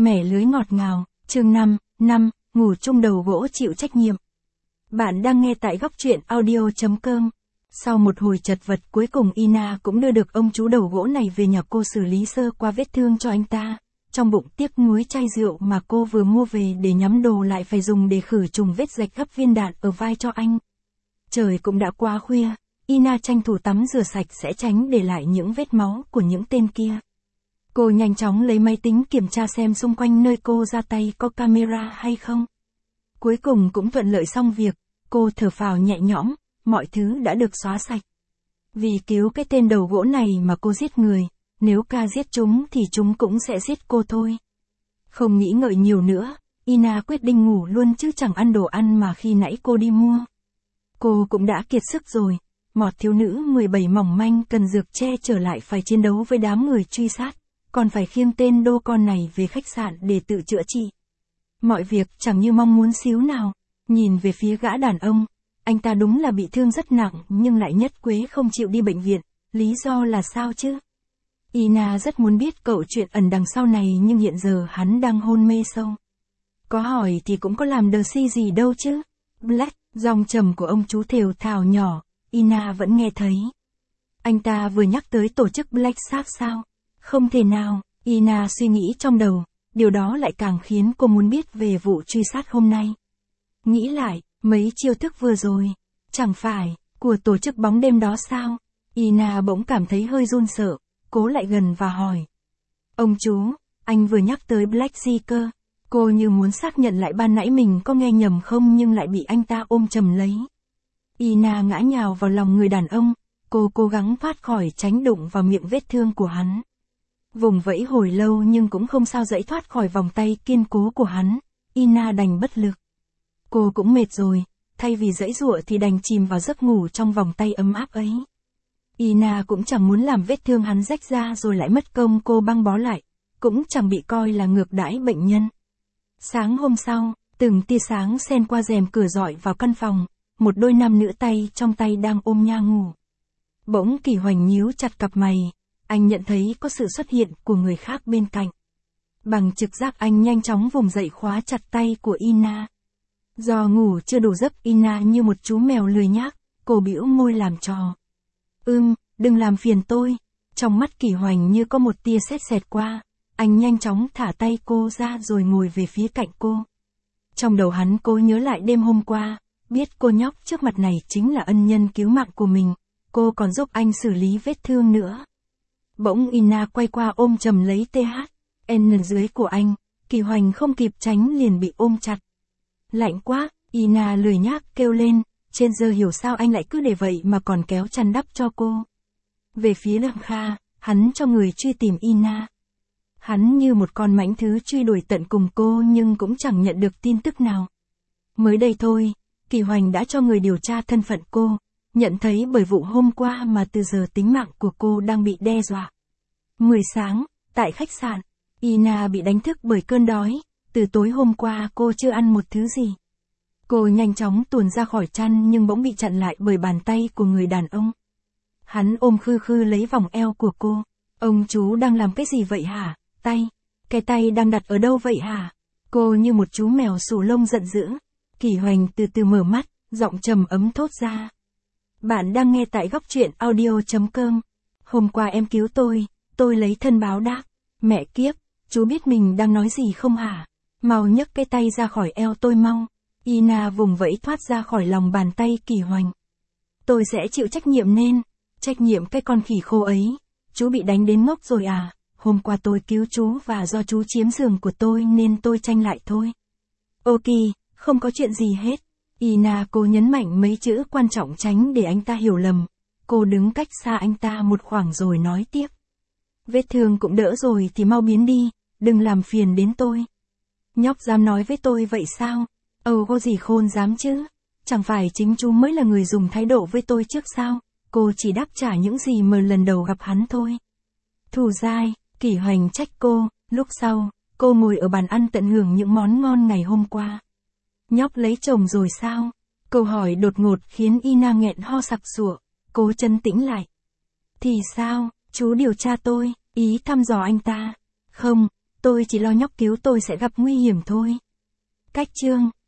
Mẻ lưới ngọt ngào, chương 5, ngủ chung đầu gỗ chịu trách nhiệm. Bạn đang nghe tại góc truyện audio.com. Sau một hồi chật vật cuối cùng Ina cũng đưa được ông chú đầu gỗ này về nhà cô xử lý sơ qua vết thương cho anh ta. Trong bụng tiếc nuối chai rượu mà cô vừa mua về để nhắm đồ lại phải dùng để khử trùng vết rạch gấp viên đạn ở vai cho anh. Trời cũng đã quá khuya, Ina tranh thủ tắm rửa sạch sẽ tránh để lại những vết máu của những tên kia. Cô nhanh chóng lấy máy tính kiểm tra xem xung quanh nơi cô ra tay có camera hay không. Cuối cùng cũng thuận lợi xong việc, cô thở phào nhẹ nhõm, mọi thứ đã được xóa sạch. Vì cứu cái tên đầu gỗ này mà cô giết người, nếu ca giết chúng thì chúng cũng sẽ giết cô thôi. Không nghĩ ngợi nhiều nữa, Ina quyết định ngủ luôn chứ chẳng ăn đồ ăn mà khi nãy cô đi mua. Cô cũng đã kiệt sức rồi, một thiếu nữ 17 mỏng manh cần dược che trở lại phải chiến đấu với đám người truy sát, còn phải khiêng tên đô con này về khách sạn để tự chữa trị. Mọi việc chẳng như mong muốn xíu nào. Nhìn về phía gã đàn ông, anh ta đúng là bị thương rất nặng nhưng lại nhất quyết không chịu đi bệnh viện, lý do là sao chứ? Ina rất muốn biết câu chuyện ẩn đằng sau này nhưng hiện giờ hắn đang hôn mê sâu. Có hỏi thì cũng có làm đờ si gì đâu chứ. Black, giọng trầm của ông chú thều thào nhỏ, Ina vẫn nghe thấy. Anh ta vừa nhắc tới tổ chức Black Shark sao? Không thể nào, Ina suy nghĩ trong đầu, điều đó lại càng khiến cô muốn biết về vụ truy sát hôm nay. Nghĩ lại, mấy chiêu thức vừa rồi, chẳng phải, của tổ chức bóng đêm đó sao? Ina bỗng cảm thấy hơi run sợ, cố lại gần và hỏi. Ông chú, anh vừa nhắc tới Black Seeker. Cô như muốn xác nhận lại ban nãy mình có nghe nhầm không nhưng lại bị anh ta ôm chầm lấy. Ina ngã nhào vào lòng người đàn ông, cô cố gắng thoát khỏi tránh đụng vào miệng vết thương của hắn. Vùng vẫy hồi lâu nhưng cũng không sao dãy thoát khỏi vòng tay kiên cố của hắn, Ina đành bất lực. Cô cũng mệt rồi, thay vì dãy giụa thì đành chìm vào giấc ngủ trong vòng tay ấm áp ấy. Ina cũng chẳng muốn làm vết thương hắn rách ra rồi lại mất công cô băng bó lại, cũng chẳng bị coi là ngược đãi bệnh nhân. Sáng hôm sau, từng tia sáng xen qua rèm cửa dọi vào căn phòng, một đôi nam nữ tay trong tay đang ôm nhau ngủ. Bỗng Kỳ Hoành nhíu chặt cặp mày, anh nhận thấy có sự xuất hiện của người khác bên cạnh. Bằng trực giác anh nhanh chóng vùng dậy khóa chặt tay của Ina. Do ngủ chưa đủ giấc Ina như một chú mèo lười nhác, cô bĩu môi làm trò. Đừng làm phiền tôi. Trong mắt Kỳ Hoành như có một tia sét xẹt qua, anh nhanh chóng thả tay cô ra rồi ngồi về phía cạnh cô. Trong đầu hắn cố nhớ lại đêm hôm qua, biết cô nhóc trước mặt này chính là ân nhân cứu mạng của mình, cô còn giúp anh xử lý vết thương nữa. Bỗng Ina quay qua ôm chầm lấy THN dưới của anh, Kỳ Hoành không kịp tránh liền bị ôm chặt. Lạnh quá, Ina lười nhác kêu lên, trên giờ hiểu sao anh lại cứ để vậy mà còn kéo chăn đắp cho cô. Về phía Lâm Kha, hắn cho người truy tìm Ina. Hắn như một con mãnh thú truy đuổi tận cùng cô nhưng cũng chẳng nhận được tin tức nào. Mới đây thôi, Kỳ Hoành đã cho người điều tra thân phận cô, nhận thấy bởi vụ hôm qua mà từ giờ tính mạng của cô đang bị đe dọa. 10 sáng, tại khách sạn, Ina bị đánh thức bởi cơn đói, từ tối hôm qua cô chưa ăn một thứ gì. Cô nhanh chóng tuồn ra khỏi chăn nhưng bỗng bị chặn lại bởi bàn tay của người đàn ông. Hắn ôm khư khư lấy vòng eo của cô. Ông chú đang làm cái gì vậy hả? Cái tay đang đặt ở đâu vậy hả? Cô như một chú mèo xù lông giận dữ. Kỳ Hoành từ từ mở mắt, giọng trầm ấm thốt ra. Bạn đang nghe tại góc truyện audio.com. Hôm qua em cứu tôi lấy thân báo đáp. Mẹ kiếp, chú biết mình đang nói gì không hả? Mau nhấc cái tay ra khỏi eo tôi mau. Ina vùng vẫy thoát ra khỏi lòng bàn tay Kỳ Hoành. Tôi sẽ chịu trách nhiệm nên. Trách nhiệm cái con khỉ khô ấy. Chú bị đánh đến ngốc rồi à? Hôm qua tôi cứu chú và do chú chiếm giường của tôi nên tôi tranh lại thôi. Ok, không có chuyện gì hết. Ina cô nhấn mạnh mấy chữ quan trọng tránh để anh ta hiểu lầm. Cô đứng cách xa anh ta một khoảng rồi nói tiếp. Vết thương cũng đỡ rồi thì mau biến đi, đừng làm phiền đến tôi. Nhóc dám nói với tôi vậy sao? Có gì khôn dám chứ? Chẳng phải chính chú mới là người dùng thái độ với tôi trước sao? Cô chỉ đáp trả những gì mà lần đầu gặp hắn thôi. Thù dai, Kỳ Hoành trách cô, lúc sau, cô ngồi ở bàn ăn tận hưởng những món ngon ngày hôm qua. Nhóc lấy chồng rồi sao? Câu hỏi đột ngột khiến Ina nghẹn ho sặc sụa, cố trấn tĩnh lại. Thì sao, chú điều tra tôi, ý thăm dò anh ta. Không, Tôi chỉ lo nhóc cứu tôi sẽ gặp nguy hiểm thôi. Cách chương